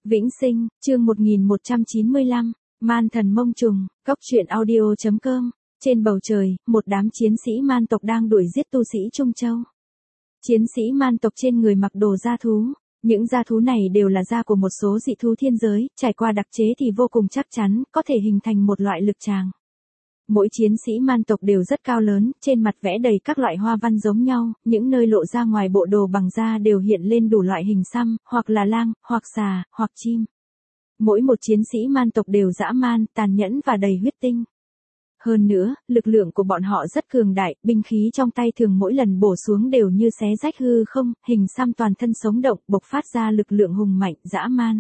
Vĩnh Sinh, chương 1195, Man thần mông trùng, góc truyện audio.com. Trên bầu trời, một đám chiến sĩ man tộc đang đuổi giết tu sĩ Trung Châu. Chiến sĩ man tộc trên người mặc đồ da thú. Những da thú này đều là da của một số dị thú thiên giới, trải qua đặc chế thì vô cùng chắc chắn, có thể hình thành một loại lực tràng. Mỗi chiến sĩ man tộc đều rất cao lớn, trên mặt vẽ đầy các loại hoa văn giống nhau, những nơi lộ ra ngoài bộ đồ bằng da đều hiện lên đủ loại hình xăm, hoặc là lang, hoặc xà, hoặc chim. Mỗi một chiến sĩ man tộc đều dã man, tàn nhẫn và đầy huyết tinh. Hơn nữa, lực lượng của bọn họ rất cường đại, binh khí trong tay thường mỗi lần bổ xuống đều như xé rách hư không, hình xăm toàn thân sống động, bộc phát ra lực lượng hùng mạnh, dã man.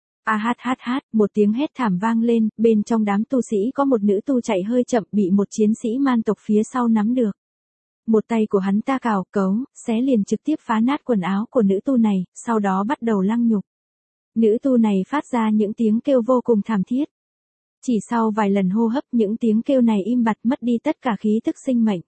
Một tiếng hét thảm vang lên, bên trong đám tu sĩ có một nữ tu chạy hơi chậm bị một chiến sĩ man tộc phía sau nắm được. Một tay của hắn ta cào, cấu, xé liền trực tiếp phá nát quần áo của nữ tu này, sau đó bắt đầu lăng nhục. Nữ tu này phát ra những tiếng kêu vô cùng thảm thiết. Chỉ sau vài lần hô hấp những tiếng kêu này im bặt mất đi tất cả khí thức sinh mệnh.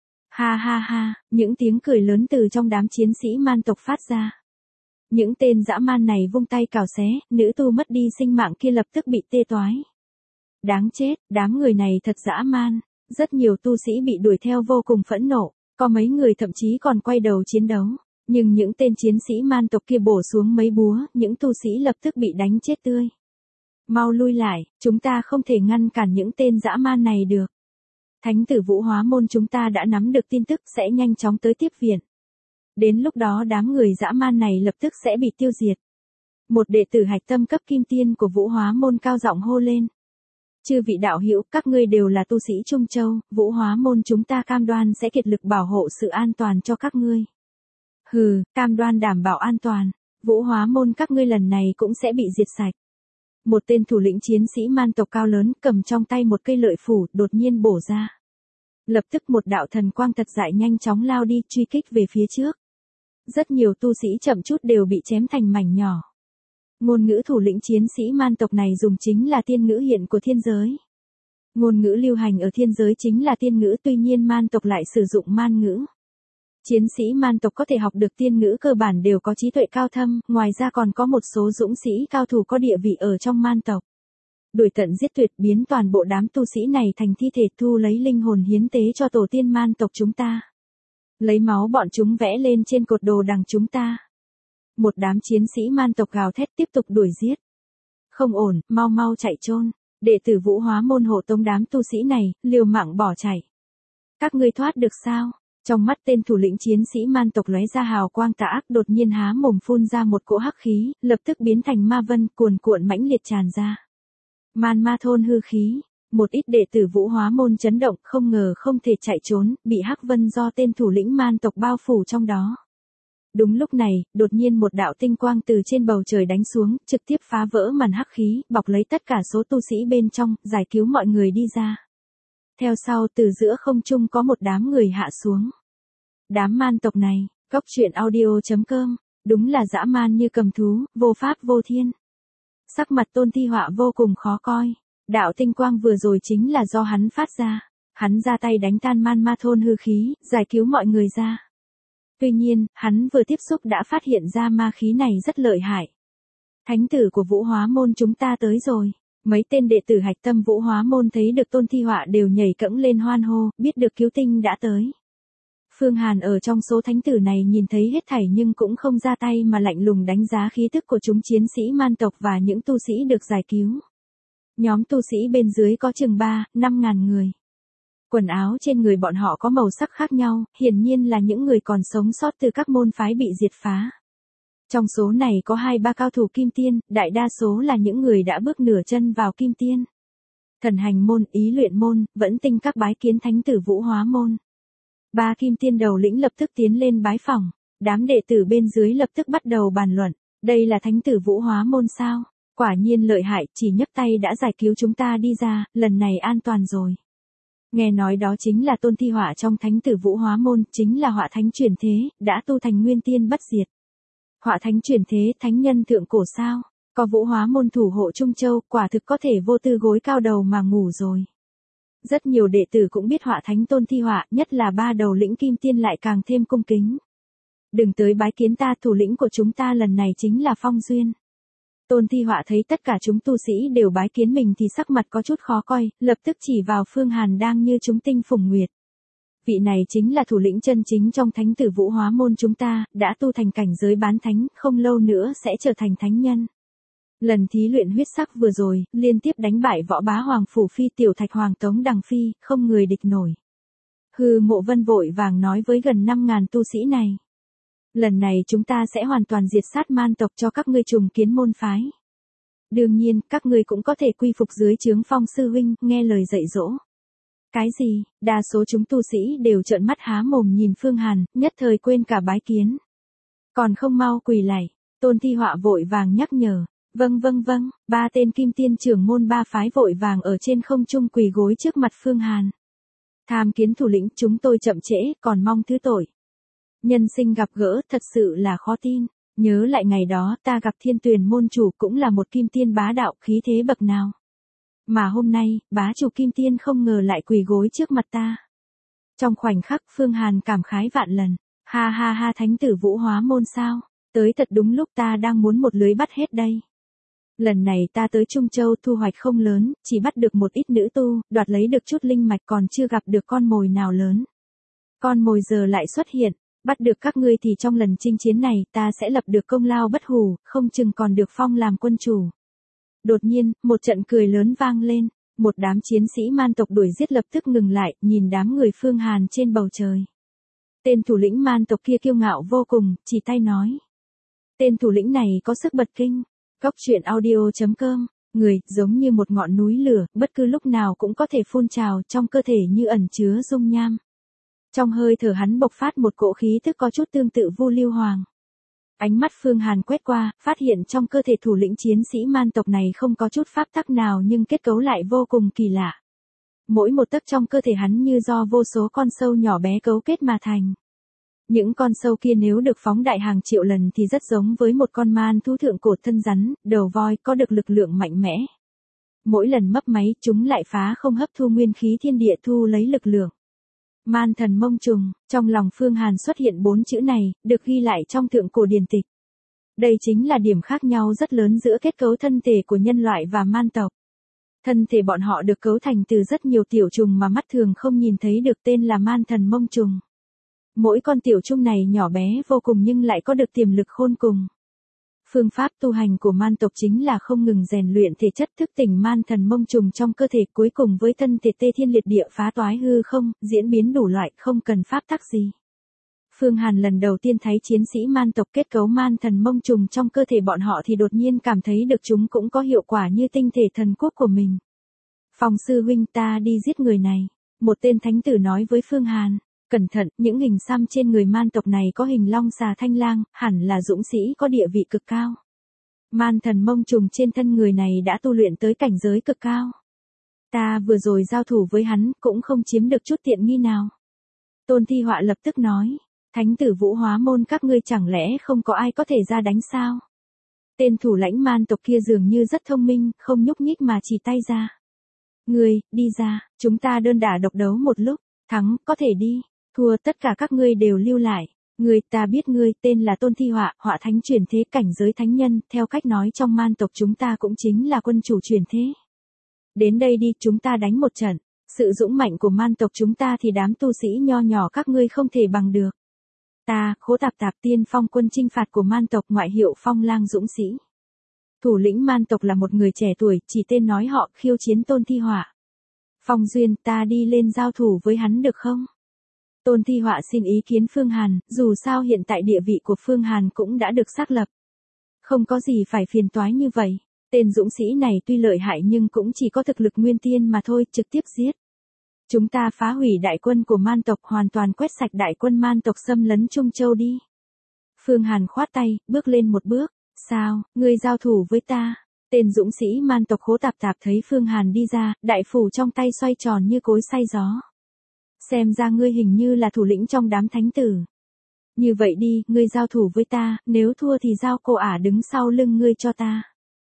Ha, những tiếng cười lớn từ trong đám chiến sĩ man tộc phát ra. Những tên dã man này vung tay cào xé, nữ tu mất đi sinh mạng kia lập tức bị tê toái. Đáng chết, đám người này thật dã man, rất nhiều tu sĩ bị đuổi theo vô cùng phẫn nộ, có mấy người thậm chí còn quay đầu chiến đấu, nhưng những tên chiến sĩ man tộc kia bổ xuống mấy búa, những tu sĩ lập tức bị đánh chết tươi. Mau lui lại, chúng ta không thể ngăn cản những tên dã man này được. Thánh tử Vũ Hóa Môn chúng ta đã nắm được tin tức sẽ nhanh chóng tới tiếp viện. Đến lúc đó đám người dã man này lập tức sẽ bị tiêu diệt. Một đệ tử hạch tâm cấp kim tiên của Vũ Hóa Môn cao giọng hô lên. Chư vị đạo hữu, các ngươi đều là tu sĩ Trung Châu, Vũ Hóa Môn chúng ta cam đoan sẽ kiệt lực bảo hộ sự an toàn cho các ngươi. Hừ, cam đoan đảm bảo an toàn, Vũ Hóa Môn các ngươi lần này cũng sẽ bị diệt sạch. Một tên thủ lĩnh chiến sĩ man tộc cao lớn cầm trong tay một cây lợi phủ đột nhiên bổ ra. Lập tức một đạo thần quang thật dại nhanh chóng lao đi truy kích về phía trước. Rất nhiều tu sĩ chậm chút đều bị chém thành mảnh nhỏ. Ngôn ngữ thủ lĩnh chiến sĩ man tộc này dùng chính là tiên ngữ hiện của thiên giới. Ngôn ngữ lưu hành ở thiên giới chính là tiên ngữ, tuy nhiên man tộc lại sử dụng man ngữ. Chiến sĩ man tộc có thể học được tiên ngữ cơ bản đều có trí tuệ cao thâm, ngoài ra còn có một số dũng sĩ cao thủ có địa vị ở trong man tộc. Đuổi tận giết tuyệt biến toàn bộ đám tu sĩ này thành thi thể, thu lấy linh hồn hiến tế cho tổ tiên man tộc chúng ta. Lấy máu bọn chúng vẽ lên trên cột đồ đằng chúng ta. Một đám chiến sĩ man tộc gào thét tiếp tục đuổi giết. Không ổn, mau chạy trôn. Đệ tử Vũ Hóa Môn hộ tống đám tu sĩ này, liều mạng bỏ chạy. Các ngươi thoát được sao? Trong mắt tên thủ lĩnh chiến sĩ man tộc lóe ra hào quang tà ác, đột nhiên há mồm phun ra một cỗ hắc khí, lập tức biến thành ma vân cuồn cuộn mãnh liệt tràn ra. Man ma thôn hư khí. Một ít đệ tử Vũ Hóa Môn chấn động, không ngờ không thể chạy trốn, bị hắc vân do tên thủ lĩnh man tộc bao phủ trong đó. Đúng lúc này, đột nhiên một đạo tinh quang từ trên bầu trời đánh xuống, trực tiếp phá vỡ màn hắc khí, bọc lấy tất cả số tu sĩ bên trong, giải cứu mọi người đi ra. Theo sau từ giữa không trung có một đám người hạ xuống. Đám man tộc này, góc truyện audio.com, đúng là dã man như cầm thú, vô pháp vô thiên. Sắc mặt Tôn Thi Họa vô cùng khó coi. Đạo tinh quang vừa rồi chính là do hắn phát ra. Hắn ra tay đánh tan man ma thôn hư khí, giải cứu mọi người ra. Tuy nhiên, hắn vừa tiếp xúc đã phát hiện ra ma khí này rất lợi hại. Thánh tử của Vũ Hóa Môn chúng ta tới rồi. Mấy tên đệ tử hạch tâm Vũ Hóa Môn thấy được Tôn Thi Họa đều nhảy cẫng lên hoan hô, biết được cứu tinh đã tới. Phương Hàn ở trong số thánh tử này nhìn thấy hết thảy nhưng cũng không ra tay mà lạnh lùng đánh giá khí tức của chúng chiến sĩ man tộc và những tu sĩ được giải cứu. Nhóm tu sĩ bên dưới có chừng 3-5 ngàn người. Quần áo trên người bọn họ có màu sắc khác nhau, hiển nhiên là những người còn sống sót từ các môn phái bị diệt phá. Trong số này có 2-3 cao thủ kim tiên, đại đa số là những người đã bước nửa chân vào kim tiên. Thần hành môn, ý luyện môn, vẫn tinh các bái kiến thánh tử Vũ Hóa Môn. 3 kim tiên đầu lĩnh lập tức tiến lên bái phỏng, đám đệ tử bên dưới lập tức bắt đầu bàn luận, đây là thánh tử Vũ Hóa Môn sao? Quả nhiên lợi hại, chỉ nhấc tay đã giải cứu chúng ta đi ra, lần này an toàn rồi. Nghe nói đó chính là Tôn Thi Họa trong thánh tử Vũ Hóa Môn, chính là Họa Thánh truyền thế, đã tu thành nguyên tiên bất diệt. Họa Thánh truyền thế, thánh nhân thượng cổ sao? Có Vũ Hóa Môn thủ hộ Trung Châu, quả thực có thể vô tư gối cao đầu mà ngủ rồi. Rất nhiều đệ tử cũng biết Họa Thánh Tôn Thi Họa, nhất là 3 đầu lĩnh kim tiên lại càng thêm cung kính. Đừng tới bái kiến ta, thủ lĩnh của chúng ta lần này chính là Phong Duyên. Tôn Thi Họa thấy tất cả chúng tu sĩ đều bái kiến mình thì sắc mặt có chút khó coi, lập tức chỉ vào Phương Hàn đang như chúng tinh phùng nguyệt. Vị này chính là thủ lĩnh chân chính trong Thánh Tử Vũ Hóa môn chúng ta, đã tu thành cảnh giới bán thánh, không lâu nữa sẽ trở thành thánh nhân. Lần thí luyện huyết sắc vừa rồi, liên tiếp đánh bại Võ Bá Hoàng Phủ Phi Tiểu Thạch Hoàng Tống Đằng Phi, không người địch nổi. Hư Mộ Vân vội vàng nói với gần 5.000 tu sĩ này. Lần này chúng ta sẽ hoàn toàn diệt sát man tộc cho các ngươi trùng kiến môn phái. Đương nhiên, các ngươi cũng có thể quy phục dưới trướng Phong sư huynh, nghe lời dạy dỗ. Cái gì? Đa số chúng tu sĩ đều trợn mắt há mồm nhìn Phương Hàn, nhất thời quên cả bái kiến. Còn không mau quỳ lạy, Tôn Thi Họa vội vàng nhắc nhở. Vâng, ba tên kim tiên trưởng môn ba phái vội vàng ở trên không trung quỳ gối trước mặt Phương Hàn. Tham kiến thủ lĩnh, chúng tôi chậm trễ, còn mong thứ tội. Nhân sinh gặp gỡ thật sự là khó tin, nhớ lại ngày đó ta gặp Thiên Tuyền môn chủ cũng là một kim tiên bá đạo khí thế bậc nào. Mà hôm nay, bá chủ kim tiên không ngờ lại quỳ gối trước mặt ta. Trong khoảnh khắc Phương Hàn cảm khái vạn lần, ha ha ha, Thánh Tử Vũ Hóa môn sao, tới thật đúng lúc ta đang muốn một lưới bắt hết đây. Lần này ta tới Trung Châu thu hoạch không lớn, chỉ bắt được một ít nữ tu, đoạt lấy được chút linh mạch còn chưa gặp được con mồi nào lớn. Con mồi giờ lại xuất hiện, bắt được các ngươi thì trong lần chinh chiến này ta sẽ lập được công lao bất hủ, không chừng còn được phong làm quân chủ. Đột nhiên, một trận cười lớn vang lên, một đám chiến sĩ man tộc đuổi giết lập tức ngừng lại, nhìn đám người Phương Hàn trên bầu trời. Tên thủ lĩnh man tộc kia kiêu ngạo vô cùng, chỉ tay nói. Tên thủ lĩnh này có sức bật kinh. Góc truyện audio.com, người, giống như một ngọn núi lửa, bất cứ lúc nào cũng có thể phun trào, trong cơ thể như ẩn chứa dung nham. Trong hơi thở hắn bộc phát một cỗ khí thức có chút tương tự Vu Lưu Hoàng. Ánh mắt Phương Hàn quét qua, phát hiện trong cơ thể thủ lĩnh chiến sĩ man tộc này không có chút pháp tắc nào nhưng kết cấu lại vô cùng kỳ lạ. Mỗi một tấc trong cơ thể hắn như do vô số con sâu nhỏ bé cấu kết mà thành. Những con sâu kia nếu được phóng đại hàng triệu lần thì rất giống với một con man thú thượng cổ thân rắn, đầu voi, có được lực lượng mạnh mẽ. Mỗi lần mấp máy chúng lại phá không hấp thu nguyên khí thiên địa thu lấy lực lượng. Man thần mông trùng, trong lòng Phương Hàn xuất hiện 4 chữ này, được ghi lại trong thượng cổ điển tịch. Đây chính là điểm khác nhau rất lớn giữa kết cấu thân thể của nhân loại và man tộc. Thân thể bọn họ được cấu thành từ rất nhiều tiểu trùng mà mắt thường không nhìn thấy được, tên là man thần mông trùng. Mỗi con tiểu trùng này nhỏ bé vô cùng nhưng lại có được tiềm lực khôn cùng. Phương pháp tu hành của man tộc chính là không ngừng rèn luyện thể chất thức tỉnh man thần mông trùng trong cơ thể, cuối cùng với thân thể tê thiên liệt địa phá toái hư không, diễn biến đủ loại, không cần pháp tắc gì. Phương Hàn lần đầu tiên thấy chiến sĩ man tộc kết cấu man thần mông trùng trong cơ thể bọn họ thì đột nhiên cảm thấy được chúng cũng có hiệu quả như tinh thể thần quốc của mình. Phong sư huynh, ta đi giết người này. Một tên thánh tử nói với Phương Hàn. Cẩn thận, những hình xăm trên người man tộc này có hình long xà thanh lang, hẳn là dũng sĩ có địa vị cực cao. Man thần mông trùng trên thân người này đã tu luyện tới cảnh giới cực cao. Ta vừa rồi giao thủ với hắn, cũng không chiếm được chút tiện nghi nào. Tôn Thi Họa lập tức nói, Thánh Tử Vũ Hóa môn các ngươi chẳng lẽ không có ai có thể ra đánh sao? Tên thủ lãnh man tộc kia dường như rất thông minh, không nhúc nhích mà chỉ tay ra. Ngươi, đi ra, chúng ta đơn đả độc đấu một lúc, thắng, có thể đi. Thua, tất cả các ngươi đều lưu lại. Ngươi, ta biết ngươi, tên là Tôn Thi Họa, họa thánh chuyển thế, cảnh giới thánh nhân, theo cách nói trong man tộc chúng ta cũng chính là quân chủ chuyển thế. Đến đây đi, chúng ta đánh một trận. Sự dũng mạnh của man tộc chúng ta thì đám tu sĩ nho nhỏ các ngươi không thể bằng được. Ta, Khố Tạp Tạp, tiên phong quân chinh phạt của man tộc, ngoại hiệu Phong Lang dũng sĩ. Thủ lĩnh man tộc là một người trẻ tuổi, chỉ tên nói họ, khiêu chiến Tôn Thi Họa. Phong Duyên, ta đi lên giao thủ với hắn được không? Tôn Thi Họa xin ý kiến Phương Hàn, dù sao hiện tại địa vị của Phương Hàn cũng đã được xác lập. Không có gì phải phiền toái như vậy, tên dũng sĩ này tuy lợi hại nhưng cũng chỉ có thực lực nguyên tiên mà thôi, trực tiếp giết. Chúng ta phá hủy đại quân của man tộc, hoàn toàn quét sạch đại quân man tộc xâm lấn Trung Châu đi. Phương Hàn khoát tay, bước lên một bước, sao, ngươi giao thủ với ta? Tên dũng sĩ man tộc Khố Tạp Tạp thấy Phương Hàn đi ra, đại phủ trong tay xoay tròn như cối xay gió. Xem ra ngươi hình như là thủ lĩnh trong đám thánh tử. Như vậy đi, ngươi giao thủ với ta, nếu thua thì giao cô ả đứng sau lưng ngươi cho ta.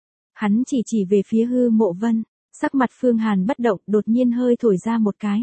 Hắn chỉ về phía Hư Mộ Vân, sắc mặt Phương Hàn bất động, đột nhiên hơi thổi ra một cái.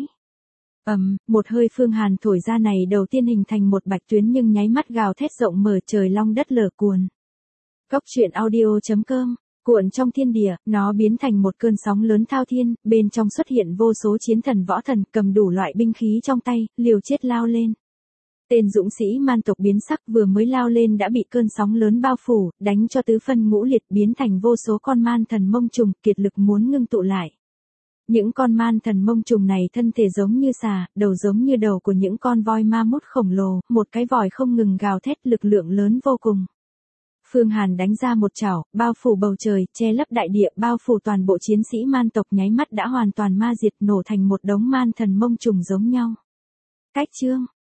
Một hơi Phương Hàn thổi ra này đầu tiên hình thành một bạch tuyến nhưng nháy mắt gào thét rộng mở, trời long đất lở cuồn. Góc truyện audio.com Cuộn trong thiên địa, nó biến thành một cơn sóng lớn thao thiên, bên trong xuất hiện vô số chiến thần võ thần cầm đủ loại binh khí trong tay, liều chết lao lên. Tên dũng sĩ man tộc biến sắc vừa mới lao lên đã bị cơn sóng lớn bao phủ, đánh cho tứ phân ngũ liệt biến thành vô số con man thần mông trùng kiệt lực muốn ngưng tụ lại. Những con man thần mông trùng này thân thể giống như xà, đầu giống như đầu của những con voi ma mút khổng lồ, một cái vòi không ngừng gào thét lực lượng lớn vô cùng. Phương Hàn đánh ra một chảo, bao phủ bầu trời, che lấp đại địa, bao phủ toàn bộ chiến sĩ man tộc nháy mắt đã hoàn toàn ma diệt nổ thành một đống man thần mông trùng giống nhau. Cách chương